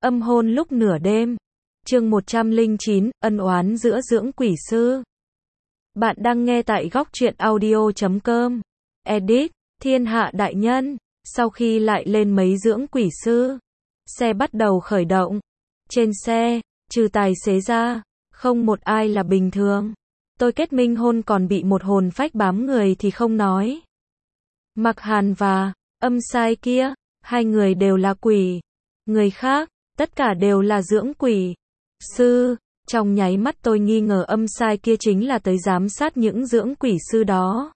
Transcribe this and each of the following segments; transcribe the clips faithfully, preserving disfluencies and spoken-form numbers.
Âm hôn lúc nửa đêm. Chương một trăm lẻ chín, ân oán giữa dưỡng quỷ sư. Bạn đang nghe tại góc truyện audio chấm com. Edit, thiên hạ đại nhân. Sau khi lại lên mấy dưỡng quỷ sư, xe bắt đầu khởi động. Trên xe, trừ tài xế ra, không một ai là bình thường. Tôi kết minh hôn còn bị một hồn phách bám người thì không nói. Mặc Hàn và Âm Sai kia, hai người đều là quỷ. Người khác, tất cả đều là dưỡng quỷ sư. Trong nháy mắt tôi nghi ngờ Âm Sai kia chính là tới giám sát những dưỡng quỷ sư đó.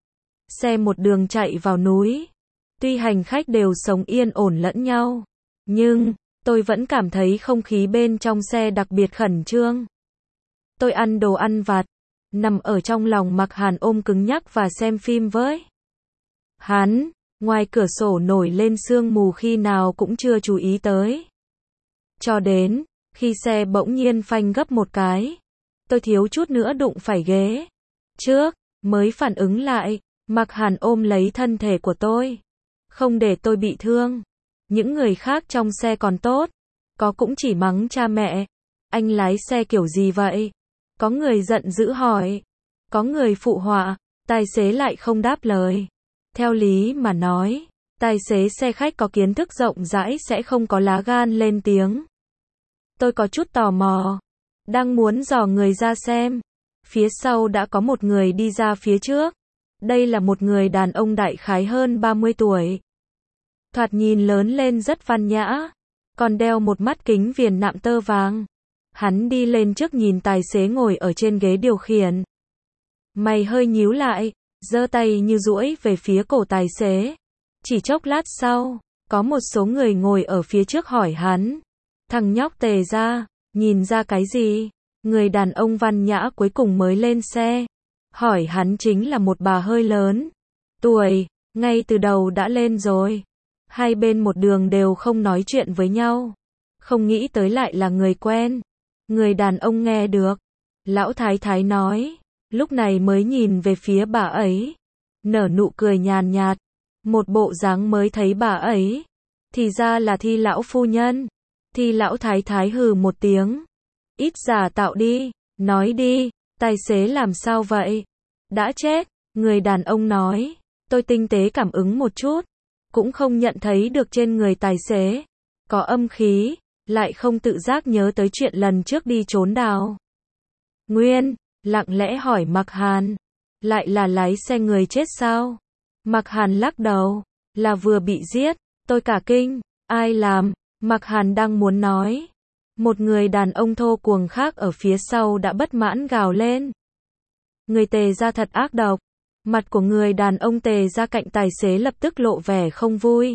Xe một đường chạy vào núi. Tuy hành khách đều sống yên ổn lẫn nhau, nhưng tôi vẫn cảm thấy không khí bên trong xe đặc biệt khẩn trương. Tôi ăn đồ ăn vặt, nằm ở trong lòng Mặc Hàn ôm cứng nhắc và xem phim với hắn. Ngoài cửa sổ nổi lên sương mù khi nào cũng chưa chú ý tới. Cho đến khi xe bỗng nhiên phanh gấp một cái, tôi thiếu chút nữa đụng phải ghế trước, mới phản ứng lại. Mặc Hàn ôm lấy thân thể của tôi, không để tôi bị thương. Những người khác trong xe còn tốt, có cũng chỉ mắng cha mẹ. Anh lái xe kiểu gì vậy? Có người giận dữ hỏi. Có người phụ họa, tài xế lại không đáp lời. Theo lý mà nói, tài xế xe khách có kiến thức rộng rãi sẽ không có lá gan lên tiếng. Tôi có chút tò mò, đang muốn dò người ra xem. Phía sau đã có một người đi ra phía trước. Đây là một người đàn ông đại khái hơn ba mươi tuổi. Thoạt nhìn lớn lên rất văn nhã, còn đeo một mắt kính viền nạm tơ vàng. Hắn đi lên trước nhìn tài xế ngồi ở trên ghế điều khiển. Mày hơi nhíu lại, giơ tay như duỗi về phía cổ tài xế. Chỉ chốc lát sau, có một số người ngồi ở phía trước hỏi hắn. Thằng nhóc Tề ra, nhìn ra cái gì? Người đàn ông văn nhã cuối cùng mới lên xe. Hỏi hắn chính là một bà hơi lớn. Tuổi, ngay từ đầu đã lên rồi. Hai bên một đường đều không nói chuyện với nhau. Không nghĩ tới lại là người quen. Người đàn ông nghe được. Lão thái thái nói. Lúc này mới nhìn về phía bà ấy. Nở nụ cười nhàn nhạt. Một bộ dáng mới thấy bà ấy. Thì ra là Thi lão phu nhân. Thi lão thái thái hừ một tiếng. Ít giả tạo đi. Nói đi. Tài xế làm sao vậy? Đã chết. Người đàn ông nói. Tôi tinh tế cảm ứng một chút. Cũng không nhận thấy được trên người tài xế có âm khí, lại không tự giác nhớ tới chuyện lần trước đi trốn đào nguyên, lặng lẽ hỏi Mặc Hàn. Lại là lái xe người chết sao? Mặc Hàn lắc đầu. Là vừa bị giết. Tôi cả kinh. Ai làm? Mặc Hàn đang muốn nói. Một người đàn ông thô cuồng khác ở phía sau đã bất mãn gào lên. Người Tề ra thật ác độc. Mặt của người đàn ông Tề ra cạnh tài xế lập tức lộ vẻ không vui.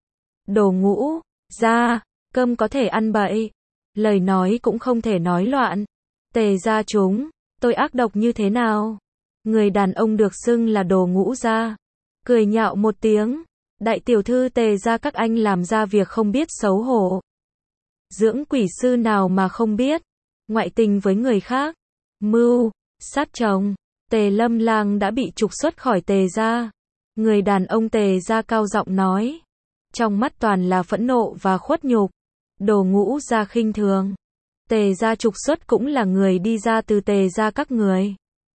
Đồ ngũ, ra, cơm có thể ăn bậy. Lời nói cũng không thể nói loạn. Tề ra chúng, tôi ác độc như thế nào? Người đàn ông được xưng là đồ ngũ ra. Cười nhạo một tiếng. Đại tiểu thư Tề ra các anh làm ra việc không biết xấu hổ. Dưỡng quỷ sư nào mà không biết. Ngoại tình với người khác. Mưu, sát chồng. Tề Lâm Lang đã bị trục xuất khỏi Tề gia. Người đàn ông Tề gia cao giọng nói. Trong mắt toàn là phẫn nộ và khuất nhục. Đồ ngũ gia khinh thường. Tề gia trục xuất cũng là người đi ra từ Tề gia các người.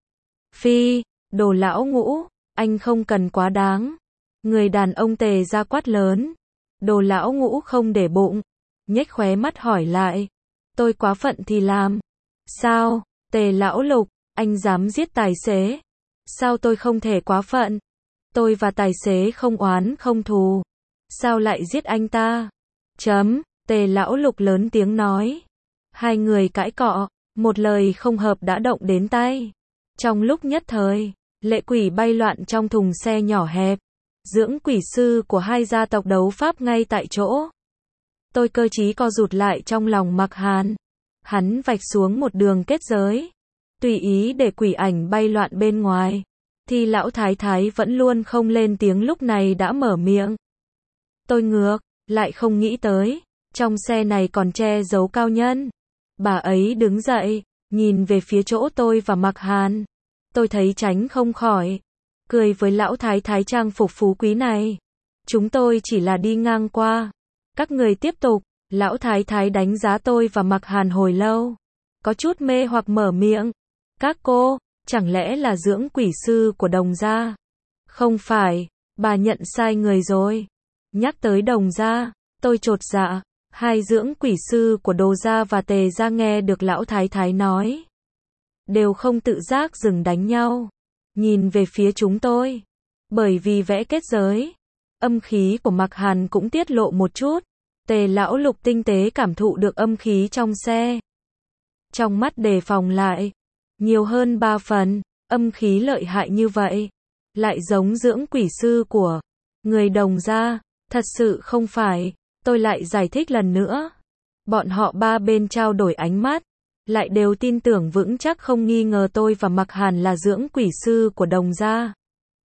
Phi, đồ lão ngũ, anh không cần quá đáng. Người đàn ông Tề gia quát lớn. Đồ lão ngũ không để bụng. Nhếch khóe mắt hỏi lại. Tôi quá phận thì làm. Sao, Tề lão lục? Anh dám giết tài xế? Sao tôi không thể quá phận? Tôi và tài xế không oán không thù. Sao lại giết anh ta? Chấm, Tề lão lục lớn tiếng nói. Hai người cãi cọ, một lời không hợp đã động đến tay. Trong lúc nhất thời, lệ quỷ bay loạn trong thùng xe nhỏ hẹp. Dưỡng quỷ sư của hai gia tộc đấu pháp ngay tại chỗ. Tôi cơ trí co rụt lại trong lòng Mặc Hàn. Hắn vạch xuống một đường kết giới. Tùy ý để quỷ ảnh bay loạn bên ngoài. Thì lão thái thái vẫn luôn không lên tiếng lúc này đã mở miệng. Tôi ngược, lại không nghĩ tới. Trong xe này còn che giấu cao nhân. Bà ấy đứng dậy, nhìn về phía chỗ tôi và Mặc Hàn. Tôi thấy tránh không khỏi. Cười với lão thái thái trang phục phú quý này. Chúng tôi chỉ là đi ngang qua. Các người tiếp tục. Lão thái thái đánh giá tôi và Mạc Hàn hồi lâu. Có chút mê hoặc mở miệng. Các cô, chẳng lẽ là dưỡng quỷ sư của Đồng gia? Không phải, bà nhận sai người rồi. Nhắc tới Đồng gia, tôi chột dạ. Hai dưỡng quỷ sư của Đồ gia và Tề gia nghe được lão thái thái nói, đều không tự giác dừng đánh nhau, nhìn về phía chúng tôi. Bởi vì vẽ kết giới, âm khí của Mạc Hàn cũng tiết lộ một chút. Tề lão lục tinh tế cảm thụ được âm khí trong xe. Trong mắt đề phòng lại, nhiều hơn ba phần, âm khí lợi hại như vậy. Lại giống dưỡng quỷ sư của người Đồng gia, thật sự không phải. Tôi lại giải thích lần nữa. Bọn họ ba bên trao đổi ánh mắt, lại đều tin tưởng vững chắc không nghi ngờ tôi và Mạc Hàn là dưỡng quỷ sư của Đồng gia.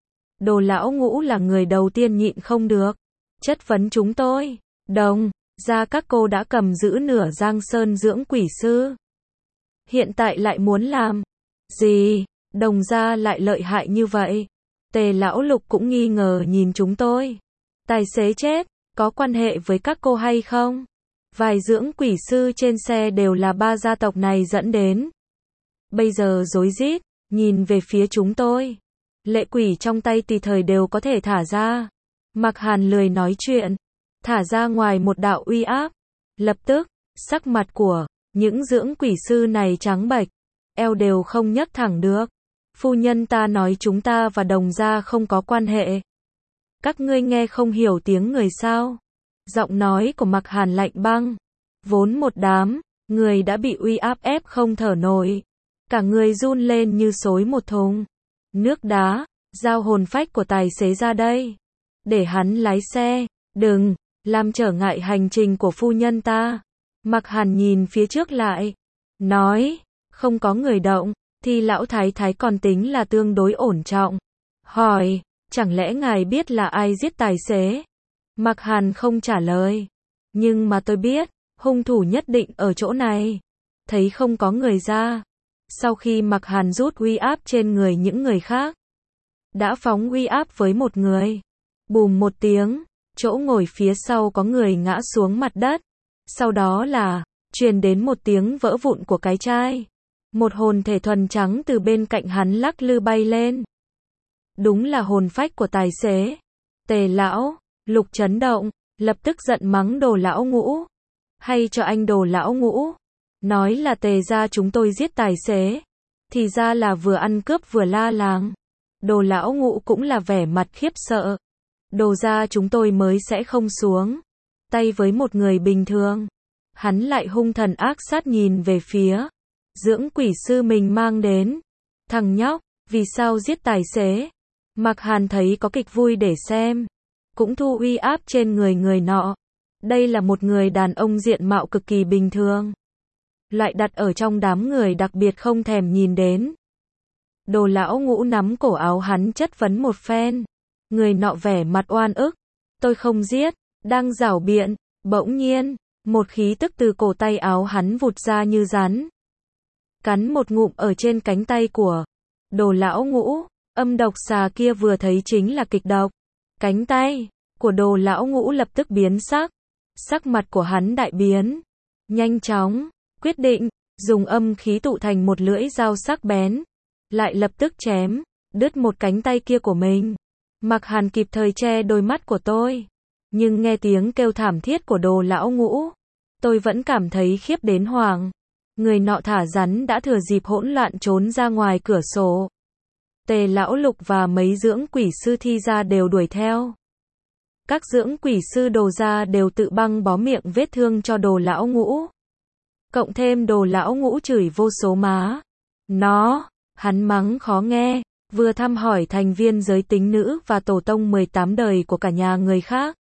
Đồ lão ngũ là người đầu tiên nhịn không được, chất vấn chúng tôi. Đồng gia các cô đã cầm giữ nửa Giang Sơn dưỡng quỷ sư, hiện tại lại muốn làm gì? Đồng gia lại lợi hại như vậy? Tề lão lục cũng nghi ngờ nhìn chúng tôi. Tài xế chết, có quan hệ với các cô hay không? Vài dưỡng quỷ sư trên xe đều là ba gia tộc này dẫn đến. Bây giờ rối rít, nhìn về phía chúng tôi. Lệ quỷ trong tay tùy thời đều có thể thả ra. Mạc Hàn lười nói chuyện, thả ra ngoài một đạo uy áp. Lập tức, sắc mặt của những dưỡng quỷ sư này trắng bệch, eo đều không nhấc thẳng được. Phu nhân ta nói chúng ta và Đồng gia không có quan hệ. Các ngươi nghe không hiểu tiếng người sao? Giọng nói của Mạc Hàn lạnh băng. Vốn một đám người đã bị uy áp ép không thở nổi, cả người run lên như xối một thùng nước đá. Giao hồn phách của tài xế ra đây, để hắn lái xe, đừng làm trở ngại hành trình của phu nhân ta. Mạc Hàn nhìn phía trước lại, nói, không có người động, thì lão thái thái còn tính là tương đối ổn trọng. Hỏi, chẳng lẽ ngài biết là ai giết tài xế? Mạc Hàn không trả lời. Nhưng mà tôi biết, hung thủ nhất định ở chỗ này. Thấy không có người ra. Sau khi Mạc Hàn rút uy áp trên người những người khác, đã phóng uy áp với một người. Bùm một tiếng, chỗ ngồi phía sau có người ngã xuống mặt đất. Sau đó là, truyền đến một tiếng vỡ vụn của cái chai. Một hồn thể thuần trắng từ bên cạnh hắn lắc lư bay lên. Đúng là hồn phách của tài xế. Tề lão lục chấn động, lập tức giận mắng Đồ lão ngũ. Hay cho anh Đồ lão ngũ, nói là Tề gia chúng tôi giết tài xế, thì ra là vừa ăn cướp vừa la làng. Đồ lão ngũ cũng là vẻ mặt khiếp sợ. Đồ gia chúng tôi mới sẽ không xuống tay với một người bình thường. Hắn lại hung thần ác sát nhìn về phía dưỡng quỷ sư mình mang đến. Thằng nhóc, vì sao giết tài xế? Mạc Hàn thấy có kịch vui để xem, cũng thu uy áp trên người người nọ. Đây là một người đàn ông diện mạo cực kỳ bình thường, lại đặt ở trong đám người đặc biệt không thèm nhìn đến. Đồ lão ngũ nắm cổ áo hắn chất vấn một phen. Người nọ vẻ mặt oan ức. Tôi không giết, đang giảo biện. Bỗng nhiên, một khí tức từ cổ tay áo hắn vụt ra như rắn, cắn một ngụm ở trên cánh tay của Đồ lão ngũ. Âm độc xà kia vừa thấy chính là kịch độc. Cánh tay của Đồ lão ngũ lập tức biến sắc. Sắc mặt của hắn đại biến. Nhanh chóng, quyết định, dùng âm khí tụ thành một lưỡi dao sắc bén. Lại lập tức chém, đứt một cánh tay kia của mình. Mạc Hàn kịp thời che đôi mắt của tôi. Nhưng nghe tiếng kêu thảm thiết của Đồ lão ngũ, tôi vẫn cảm thấy khiếp đến hoảng. Người nọ thả rắn đã thừa dịp hỗn loạn trốn ra ngoài cửa sổ. Tề lão lục và mấy dưỡng quỷ sư thi ra đều đuổi theo. Các dưỡng quỷ sư Đồ gia đều tự băng bó miệng vết thương cho Đồ lão ngũ. Cộng thêm Đồ lão ngũ chửi vô số má. Nó, hắn mắng khó nghe, vừa thăm hỏi thành viên giới tính nữ và tổ tông mười tám đời của cả nhà người khác.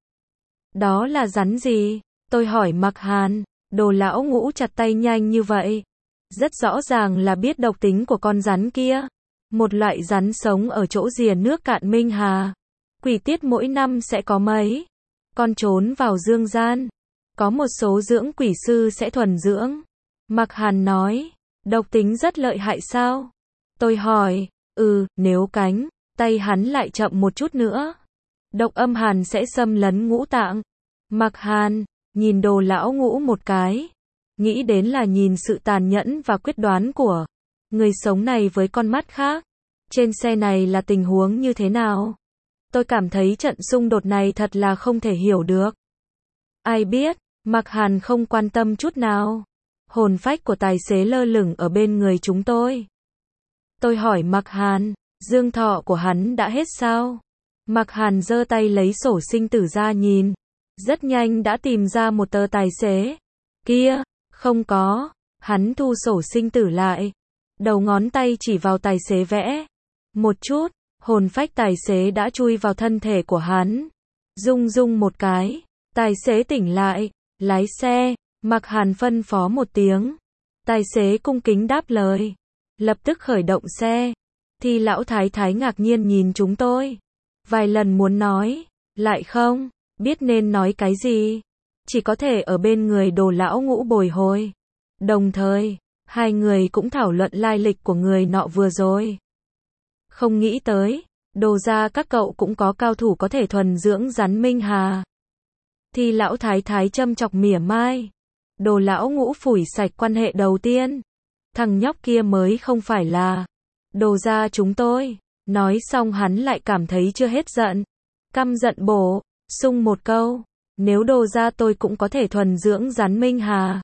Đó là rắn gì? Tôi hỏi Mạc Hàn. Đồ lão ngũ chặt tay nhanh như vậy, rất rõ ràng là biết độc tính của con rắn kia. Một loại rắn sống ở chỗ rìa nước cạn Minh Hà. Quỷ tiết mỗi năm sẽ có mấy con trốn vào dương gian. Có một số dưỡng quỷ sư sẽ thuần dưỡng. Mạc Hàn nói, độc tính rất lợi hại sao? Tôi hỏi, ừ, nếu cánh tay hắn lại chậm một chút nữa, độc âm hàn sẽ xâm lấn ngũ tạng. Mạc Hàn, nhìn Đồ lão ngũ một cái, nghĩ đến là nhìn sự tàn nhẫn và quyết đoán của người sống này với con mắt khác. Trên xe này là tình huống như thế nào? Tôi cảm thấy trận xung đột này thật là không thể hiểu được. Ai biết, Mạc Hàn không quan tâm chút nào. Hồn phách của tài xế lơ lửng ở bên người chúng tôi. Tôi hỏi Mạc Hàn, dương thọ của hắn đã hết sao? Mạc Hàn giơ tay lấy sổ sinh tử ra nhìn. Rất nhanh đã tìm ra một tờ tài xế. Kia, không có. Hắn thu sổ sinh tử lại. Đầu ngón tay chỉ vào tài xế vẽ. Một chút, hồn phách tài xế đã chui vào thân thể của hắn. Rung rung một cái, tài xế tỉnh lại, lái xe. Mạc Hàn phân phó một tiếng. Tài xế cung kính đáp lời. Lập tức khởi động xe. Thì lão thái thái ngạc nhiên nhìn chúng tôi. Vài lần muốn nói, lại không biết nên nói cái gì. Chỉ có thể ở bên người Đồ lão ngũ bồi hồi. Đồng thời, hai người cũng thảo luận lai lịch của người nọ vừa rồi. Không nghĩ tới, Đồ gia các cậu cũng có cao thủ có thể thuần dưỡng rắn minh hà. Thì lão thái thái châm chọc mỉa mai. Đồ lão ngũ phủi sạch quan hệ đầu tiên. Thằng nhóc kia mới không phải là Đồ gia chúng tôi. Nói xong hắn lại cảm thấy chưa hết giận. Căm giận bổ sung một câu. Nếu Đồ gia tôi cũng có thể thuần dưỡng rắn minh hà.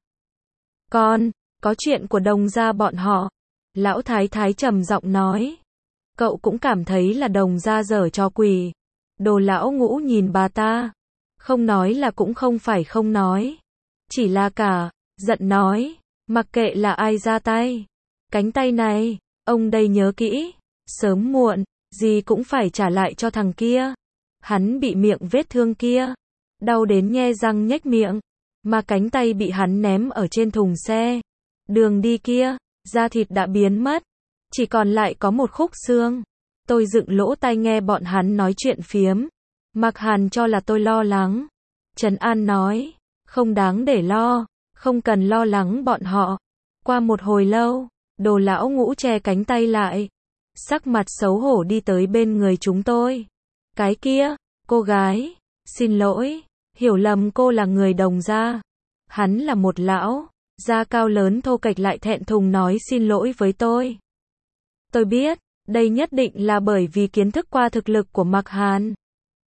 Còn, có chuyện của Đồng gia bọn họ. Lão thái thái trầm giọng nói. Cậu cũng cảm thấy là Đồng gia giở trò quỷ. Đồ lão ngũ nhìn bà ta. Không nói là cũng không phải không nói. Chỉ là cả, giận nói. Mặc kệ là ai ra tay. Cánh tay này, ông đây nhớ kỹ. Sớm muộn, gì cũng phải trả lại cho thằng kia. Hắn bị miệng vết thương kia. Đau đến nhe răng nhếch miệng. Mà cánh tay bị hắn ném ở trên thùng xe. Đường đi kia, da thịt đã biến mất. Chỉ còn lại có một khúc xương. Tôi dựng lỗ tai nghe bọn hắn nói chuyện phiếm. Mạc Hàn cho là tôi lo lắng. Trấn An nói, không đáng để lo, không cần lo lắng bọn họ. Qua một hồi lâu, Đồ lão ngũ che cánh tay lại. Sắc mặt xấu hổ đi tới bên người chúng tôi. Cái kia, cô gái, xin lỗi, hiểu lầm cô là người Đồng gia. Hắn là một lão, da cao lớn thô kệch lại thẹn thùng nói xin lỗi với tôi. Tôi biết, đây nhất định là bởi vì kiến thức qua thực lực của Mạc Hàn.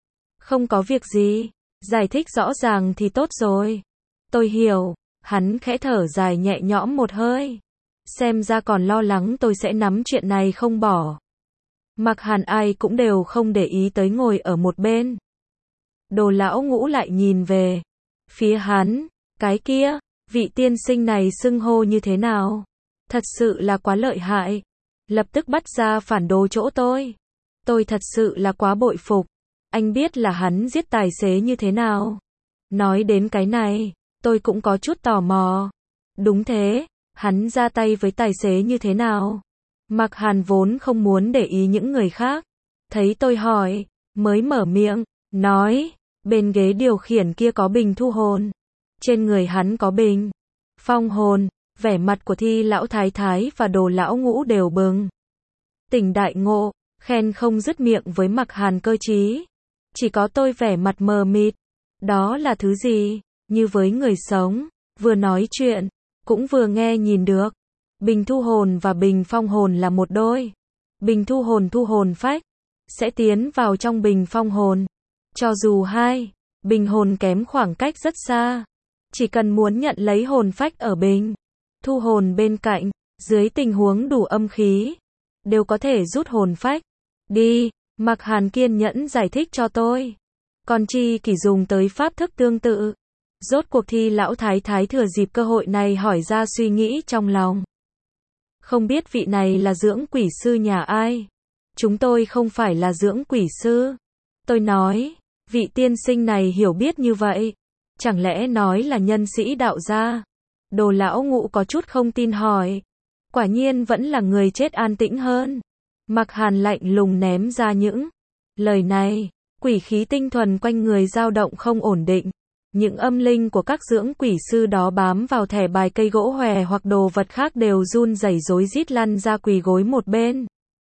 Không có việc gì, giải thích rõ ràng thì tốt rồi. Tôi hiểu, hắn khẽ thở dài nhẹ nhõm một hơi. Xem ra còn lo lắng tôi sẽ nắm chuyện này không bỏ. Mạc Hàn ai cũng đều không để ý tới ngồi ở một bên. Đồ lão ngũ lại nhìn về phía hắn, cái kia, vị tiên sinh này xưng hô như thế nào? Thật sự là quá lợi hại. Lập tức bắt ra phản đồ chỗ tôi. Tôi thật sự là quá bội phục. Anh biết là hắn giết tài xế như thế nào? Nói đến cái này, tôi cũng có chút tò mò. Đúng thế, hắn ra tay với tài xế như thế nào? Mạc Hàn vốn không muốn để ý những người khác. Thấy tôi hỏi, mới mở miệng, nói, bên ghế điều khiển kia có bình thu hồn. Trên người hắn có bình phong hồn. Vẻ mặt của Thi lão thái thái và Đồ lão ngũ đều bừng tỉnh đại ngộ, khen không dứt miệng với Mạc Hàn cơ trí. Chỉ có tôi vẻ mặt mờ mịt. Đó là thứ gì? Như với người sống, vừa nói chuyện, cũng vừa nghe nhìn được. Bình thu hồn và bình phong hồn là một đôi. Bình thu hồn thu hồn phách, sẽ tiến vào trong bình phong hồn. Cho dù hai bình hồn kém khoảng cách rất xa, chỉ cần muốn nhận lấy hồn phách ở bình thu hồn bên cạnh, dưới tình huống đủ âm khí, đều có thể rút hồn phách. Đi, Mạc Hàn kiên nhẫn giải thích cho tôi. Còn chi kỷ dùng tới pháp thức tương tự. Rốt cuộc Thi lão thái thái thừa dịp cơ hội này hỏi ra suy nghĩ trong lòng. Không biết vị này là dưỡng quỷ sư nhà ai? Chúng tôi không phải là dưỡng quỷ sư. Tôi nói, vị tiên sinh này hiểu biết như vậy. Chẳng lẽ nói là nhân sĩ đạo gia? Đồ lão ngũ có chút không tin hỏi. Quả nhiên vẫn là người chết an tĩnh hơn. Mạc Hàn lạnh lùng ném ra những lời này. Quỷ khí tinh thuần quanh người dao động không ổn định. Những âm linh của các dưỡng quỷ sư đó bám vào thẻ bài cây gỗ hòe hoặc đồ vật khác đều run rẩy rối rít lăn ra quỳ gối một bên.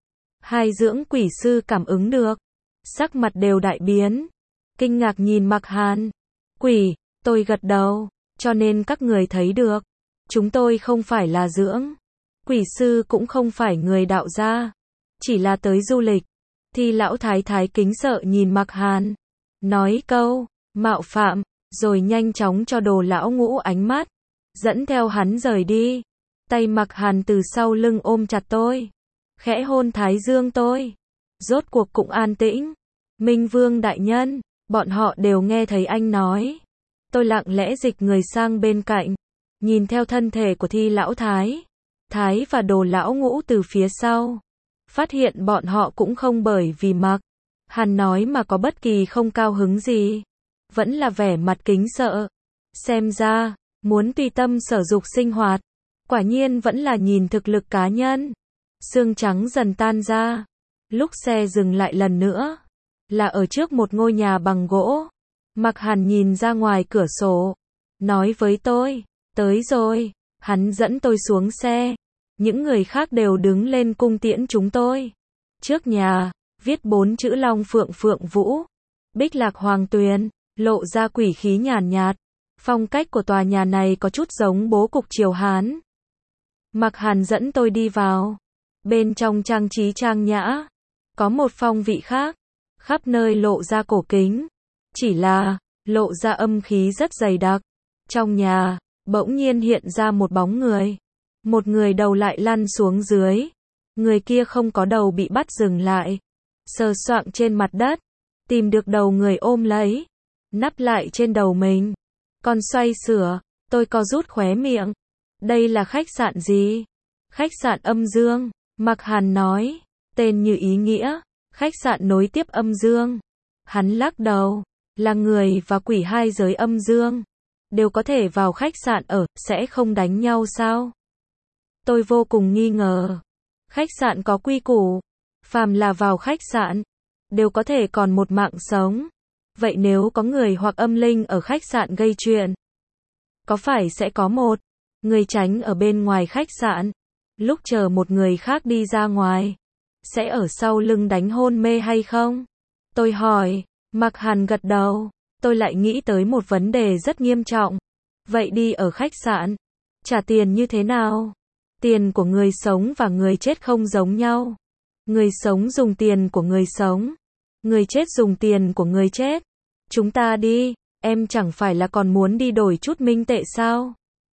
Hai dưỡng quỷ sư cảm ứng được. Sắc mặt đều đại biến. Kinh ngạc nhìn Mạc Hàn. Quỷ, Tôi gật đầu, cho nên các người thấy được. Chúng tôi không phải là dưỡng quỷ sư cũng không phải người đạo gia. Chỉ là tới du lịch. Thì lão thái thái kính sợ nhìn Mạc Hàn. Nói câu, mạo phạm, rồi nhanh chóng cho Đồ lão ngũ ánh mắt. Dẫn theo hắn rời đi. Tay Mạc Hàn từ sau lưng ôm chặt tôi. Khẽ hôn thái dương tôi. Rốt cuộc cũng an tĩnh. Minh Vương đại nhân, bọn họ đều nghe thấy anh nói. Tôi lặng lẽ dịch người sang bên cạnh. Nhìn theo thân thể của Thi lão thái. Thái và Đồ lão ngũ từ phía sau. Phát hiện bọn họ cũng không bởi vì Mạc Hàn nói mà có bất kỳ không cao hứng gì. Vẫn là vẻ mặt kính sợ. Xem ra, muốn tùy tâm sở dục sinh hoạt. Quả nhiên vẫn là nhìn thực lực cá nhân. Sương trắng dần tan ra. Lúc xe dừng lại lần nữa. Là ở trước một ngôi nhà bằng gỗ. Mạc Hàn nhìn ra ngoài cửa sổ. Nói với tôi, tới rồi. Hắn dẫn tôi xuống xe. Những người khác đều đứng lên cung tiễn chúng tôi. Trước nhà, viết bốn chữ Long Phượng Phượng Vũ. Bích Lạc Hoàng Tuyền, lộ ra quỷ khí nhàn nhạt. Phong cách của tòa nhà này có chút giống bố cục triều Hán. Mạc Hàn dẫn tôi đi vào. Bên trong trang trí trang nhã. Có một phong vị khác. Khắp nơi lộ ra cổ kính. Chỉ là, lộ ra âm khí rất dày đặc. Trong nhà, bỗng nhiên hiện ra một bóng người. Một người đầu lại lăn xuống dưới. Người kia không có đầu bị bắt dừng lại. Sờ soạng trên mặt đất. Tìm được đầu người ôm lấy. Nắp lại trên đầu mình. Còn xoay sửa. Tôi co rút khóe miệng. Đây là khách sạn gì? Khách sạn Âm Dương. Mạc Hàn nói. Tên như ý nghĩa. Khách sạn nối tiếp âm dương. Hắn lắc đầu. Là người và quỷ hai giới âm dương. Đều có thể vào khách sạn ở, sẽ không đánh nhau sao? Tôi vô cùng nghi ngờ. Khách sạn có quy củ. Phàm là vào khách sạn. Đều có thể còn một mạng sống. Vậy nếu có người hoặc âm linh ở khách sạn gây chuyện. Có phải sẽ có một người tránh ở bên ngoài khách sạn. Lúc chờ một người khác đi ra ngoài. Sẽ ở sau lưng đánh hôn mê hay không? Tôi hỏi. Mạc Hàn gật đầu. Tôi lại nghĩ tới một vấn đề rất nghiêm trọng. Vậy đi ở khách sạn. Trả tiền như thế nào? Tiền của người sống và người chết không giống nhau. Người sống dùng tiền của người sống. Người chết dùng tiền của người chết. Chúng ta đi. Em chẳng phải là còn muốn đi đổi chút minh tệ sao?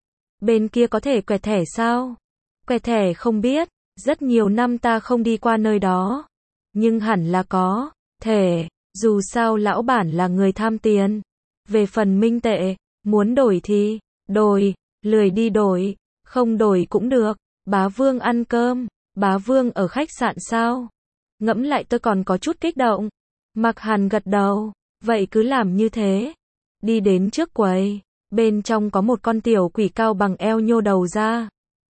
Bên kia có thể quẹt thẻ sao? Quẹt thẻ không biết. Rất nhiều năm ta không đi qua nơi đó. Nhưng hẳn là có thể. Dù sao lão bản là người tham tiền. Về phần minh tệ, muốn đổi thì đổi, lười đi đổi, không đổi cũng được. Bá Vương ăn cơm. Bá Vương ở khách sạn sao? Ngẫm lại tôi còn có chút kích động. Mạc Hàn gật đầu. Vậy cứ làm như thế. Đi đến trước quầy. Bên trong có một con tiểu quỷ cao bằng eo nhô đầu ra.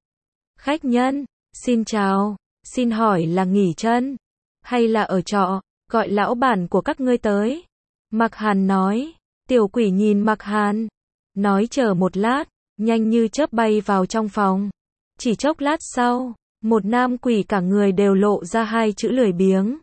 Khách nhân, xin chào. Xin hỏi là nghỉ chân hay là ở trọ? Gọi lão bản của các ngươi tới. Mạc Hàn nói. Tiểu quỷ nhìn Mạc Hàn. Nói chờ một lát. Nhanh như chớp bay vào trong phòng. Chỉ chốc lát sau. Một nam quỷ cả người đều lộ ra hai chữ lười biếng.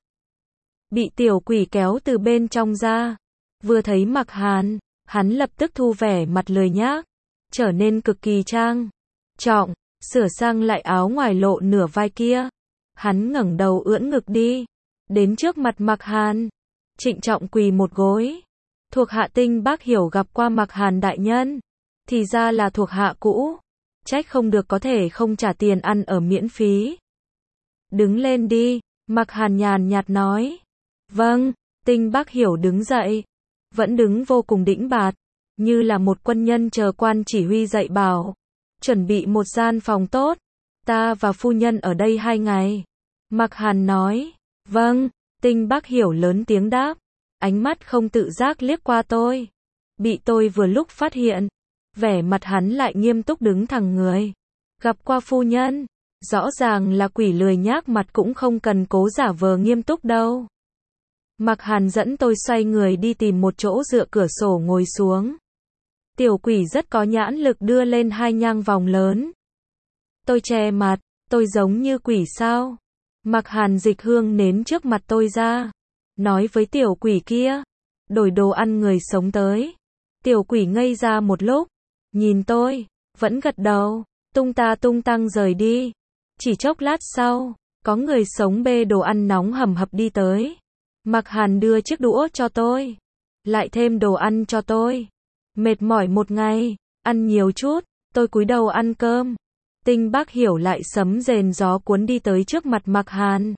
Bị tiểu quỷ kéo từ bên trong ra. Vừa thấy Mạc Hàn. Hắn lập tức thu vẻ mặt lười nhác. Trở nên cực kỳ trang trọng. Sửa sang lại áo ngoài lộ nửa vai kia. Hắn ngẩng đầu ưỡn ngực đi. Đến trước mặt Mạc Hàn. Trịnh trọng quỳ một gối. Thuộc hạ Tinh Bác Hiểu gặp qua Mạc Hàn đại nhân. Thì ra là thuộc hạ cũ. Trách không được có thể không trả tiền ăn ở miễn phí. Đứng lên đi. Mạc Hàn nhàn nhạt nói. Vâng. Tinh Bác Hiểu đứng dậy. Vẫn đứng vô cùng đĩnh bạt. Như là một quân nhân chờ quan chỉ huy dạy bảo. Chuẩn bị một gian phòng tốt. Ta và phu nhân ở đây hai ngày. Mạc Hàn nói. Vâng. Tinh Bác Hiểu lớn tiếng đáp. Ánh mắt không tự giác liếc qua tôi. Bị tôi vừa lúc phát hiện. Vẻ mặt hắn lại nghiêm túc đứng thẳng người. Gặp qua phu nhân. Rõ ràng là quỷ lười nhác mặt cũng không cần cố giả vờ nghiêm túc đâu. Mạc Hàn dẫn tôi xoay người đi tìm một chỗ dựa cửa sổ ngồi xuống. Tiểu quỷ rất có nhãn lực đưa lên hai nhang vòng lớn. Tôi che mặt. Tôi giống như quỷ sao? Mạc Hàn dịch hương nến trước mặt tôi ra. Nói với tiểu quỷ kia. Đổi đồ ăn người sống tới. Tiểu quỷ ngây ra một lúc, nhìn tôi, vẫn gật đầu, tung ta tung tăng rời đi. Chỉ chốc lát sau, có người sống bê đồ ăn nóng hầm hập đi tới. Mạc Hàn đưa chiếc đũa cho tôi, lại thêm đồ ăn cho tôi. Mệt mỏi một ngày, ăn nhiều chút, tôi cúi đầu ăn cơm. Tinh Bác Hiểu lại sấm rền gió cuốn đi tới trước mặt Mạc Hàn.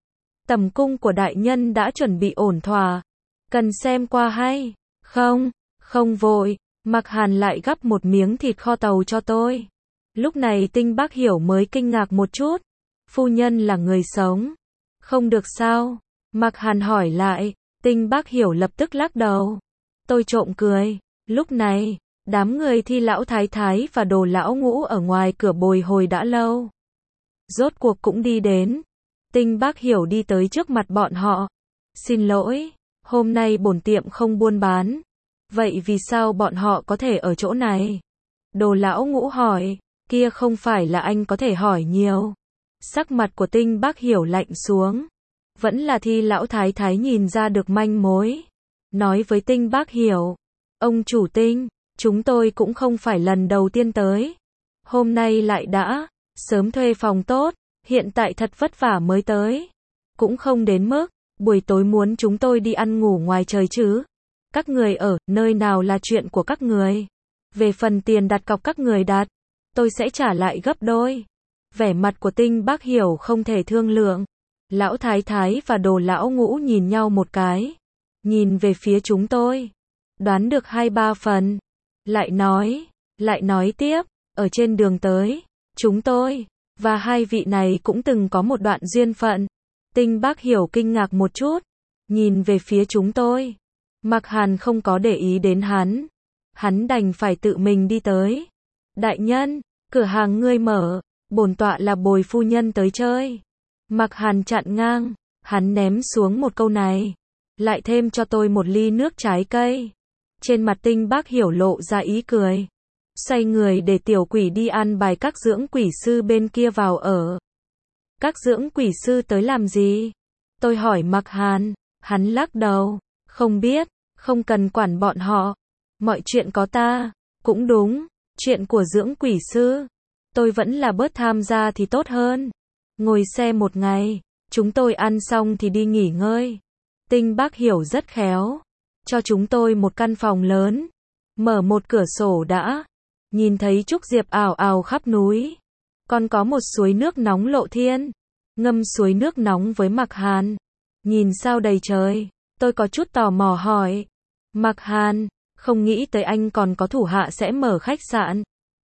Tầm cung của đại nhân đã chuẩn bị ổn thỏa, cần xem qua hay không? Không vội. Mạc Hàn lại gắp một miếng thịt kho tàu cho tôi. Lúc này Tinh Bác Hiểu mới kinh ngạc một chút. Phu nhân là người sống, không được sao? Mạc Hàn hỏi lại. Tinh Bác Hiểu lập tức lắc đầu. Tôi trộm cười. Lúc này, đám người Thi lão thái thái và Đồ lão ngũ ở ngoài cửa bồi hồi đã lâu. Rốt cuộc cũng đi đến. Tinh Bác Hiểu đi tới trước mặt bọn họ. Xin lỗi, hôm nay bổn tiệm không buôn bán. Vậy vì sao bọn họ có thể ở chỗ này? Đồ lão ngũ hỏi. Kia không phải là anh có thể hỏi nhiều. Sắc mặt của Tinh Bác Hiểu lạnh xuống. Vẫn là Thi lão thái thái nhìn ra được manh mối. Nói với Tinh Bác Hiểu. Ông chủ Tinh, chúng tôi cũng không phải lần đầu tiên tới. Hôm nay lại đã sớm thuê phòng tốt, hiện tại thật vất vả mới tới. Cũng không đến mức buổi tối muốn chúng tôi đi ăn ngủ ngoài trời chứ. Các người ở nơi nào là chuyện của các người. Về phần tiền đặt cọc các người đặt, tôi sẽ trả lại gấp đôi. Vẻ mặt của Tinh Bác Hiểu không thể thương lượng. Lão thái thái và Đồ lão ngũ nhìn nhau một cái. Nhìn về phía chúng tôi. Đoán được hai ba phần. Lại nói, lại nói tiếp, ở trên đường tới, chúng tôi, và hai vị này cũng từng có một đoạn duyên phận. Tinh Bác Hiểu kinh ngạc một chút, nhìn về phía chúng tôi. Mạc Hàn không có để ý đến hắn. Hắn đành phải tự mình đi tới. Đại nhân, cửa hàng ngươi mở, bổn tọa là bồi phu nhân tới chơi. Mạc Hàn chặn ngang, hắn ném xuống một câu này. Lại thêm cho tôi một ly nước trái cây. Trên mặt Tinh Bác Hiểu lộ ra ý cười. Xoay người để tiểu quỷ đi ăn bài các dưỡng quỷ sư bên kia vào ở. Các dưỡng quỷ sư tới làm gì? Tôi hỏi Mạc Hàn. Hắn lắc đầu. Không biết, không cần quản bọn họ. Mọi chuyện có ta. Cũng đúng, chuyện của dưỡng quỷ sư. Tôi vẫn là bớt tham gia thì tốt hơn. Ngồi xe một ngày, chúng tôi ăn xong thì đi nghỉ ngơi. Tinh Bác Hiểu rất khéo. Cho chúng tôi một căn phòng lớn. Mở một cửa sổ đã. Nhìn thấy trúc diệp ào ào khắp núi. Còn có một suối nước nóng lộ thiên. Ngâm suối nước nóng với Mạc Hàn. Nhìn sao đầy trời. Tôi có chút tò mò hỏi. Mạc Hàn, không nghĩ tới anh còn có thủ hạ sẽ mở khách sạn.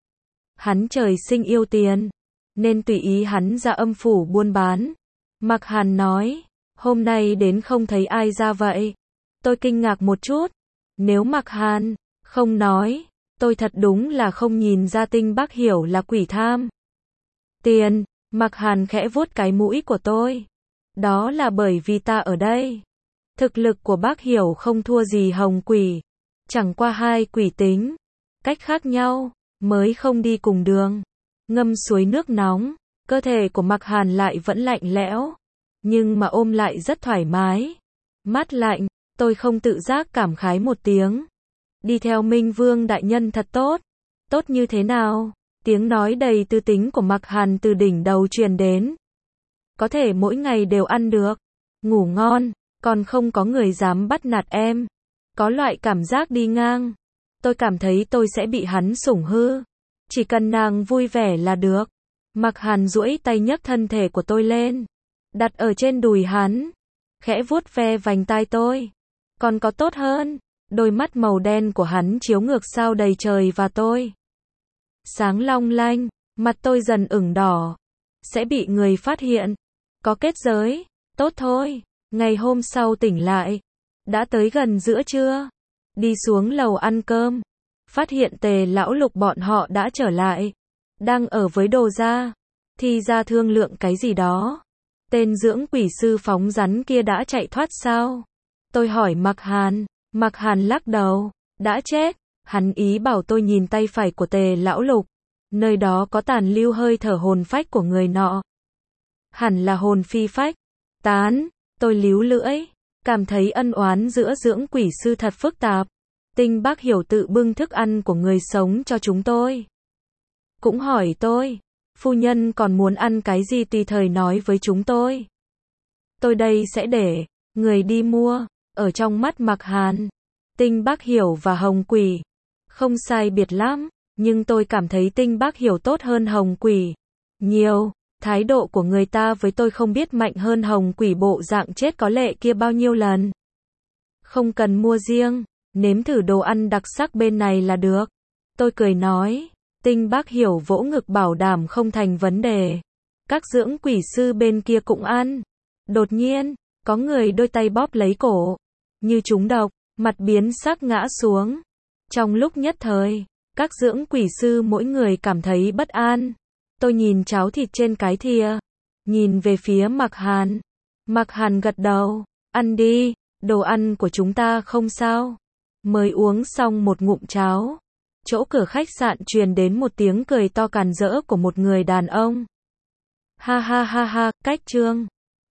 Hắn trời sinh yêu tiền. Nên tùy ý hắn ra âm phủ buôn bán. Mạc Hàn nói. Hôm nay đến không thấy ai ra vậy. Tôi kinh ngạc một chút. Nếu Mạc Hàn không nói, tôi thật đúng là không nhìn ra Tinh Bác Hiểu là quỷ tham. Tiền, Mạc Hàn khẽ vuốt cái mũi của tôi. Đó là bởi vì ta ở đây. Thực lực của Bác Hiểu không thua gì hồng quỷ. Chẳng qua hai quỷ tính. Cách khác nhau, mới không đi cùng đường. Ngâm suối nước nóng, cơ thể của Mạc Hàn lại vẫn lạnh lẽo. Nhưng mà ôm lại rất thoải mái. Mát lạnh. Tôi không tự giác cảm khái một tiếng. Đi theo Minh Vương đại nhân thật tốt. Tốt như thế nào? Tiếng nói đầy tư tính của Mạc Hàn từ đỉnh đầu truyền đến. Có thể mỗi ngày đều ăn được. Ngủ ngon. Còn không có người dám bắt nạt em. Có loại cảm giác đi ngang. Tôi cảm thấy tôi sẽ bị hắn sủng hư. Chỉ cần nàng vui vẻ là được. Mạc Hàn duỗi tay nhấc thân thể của tôi lên. Đặt ở trên đùi hắn. Khẽ vuốt ve vành tai tôi. Còn có tốt hơn. Đôi mắt màu đen của hắn chiếu ngược sao đầy trời và tôi. Sáng long lanh. Mặt tôi dần ửng đỏ. Sẽ bị người phát hiện. Có kết giới. Tốt thôi. Ngày hôm sau tỉnh lại. Đã tới gần giữa trưa. Đi xuống lầu ăn cơm. Phát hiện Tề lão Lục bọn họ đã trở lại. Đang ở với Đồ gia. Thì ra thương lượng cái gì đó. Tên dưỡng quỷ sư phóng rắn kia đã chạy thoát sao? Tôi hỏi Mạc Hàn. Mạc Hàn lắc đầu. Đã chết. Hắn ý bảo tôi nhìn tay phải của Tề lão Lục. Nơi đó có tàn lưu hơi thở hồn phách của người nọ. Hẳn là hồn phi phách tán. Tôi líu lưỡi. Cảm thấy ân oán giữa dưỡng quỷ sư thật phức tạp. Tinh Bác Hiểu tự bưng thức ăn của người sống cho chúng tôi. Cũng hỏi tôi, phu nhân còn muốn ăn cái gì tùy thời nói với chúng tôi. Tôi đây sẽ để người đi mua. Ở trong mắt Mạc Hàn, Tinh Bác Hiểu và Hồng Quỷ không sai biệt lắm, nhưng tôi cảm thấy Tinh Bác Hiểu tốt hơn Hồng Quỷ nhiều. Thái độ của người ta với tôi không biết mạnh hơn Hồng Quỷ bộ dạng chết có lệ kia bao nhiêu lần. Không cần mua riêng, nếm thử đồ ăn đặc sắc bên này là được. Tôi cười nói. Tinh Bác Hiểu vỗ ngực bảo đảm không thành vấn đề. Các dưỡng quỷ sư bên kia cũng ăn. Đột nhiên, có người đôi tay bóp lấy cổ, như trúng độc, mặt biến sắc ngã xuống. Trong lúc nhất thời, các dưỡng quỷ sư mỗi người cảm thấy bất an. Tôi nhìn cháo thịt trên cái thìa, nhìn về phía Mạc Hàn. Mạc Hàn gật đầu, ăn đi, đồ ăn của chúng ta không sao. Mới uống xong một ngụm cháo, chỗ cửa khách sạn truyền đến một tiếng cười to càn rỡ của một người đàn ông. Ha ha ha ha, cách trương.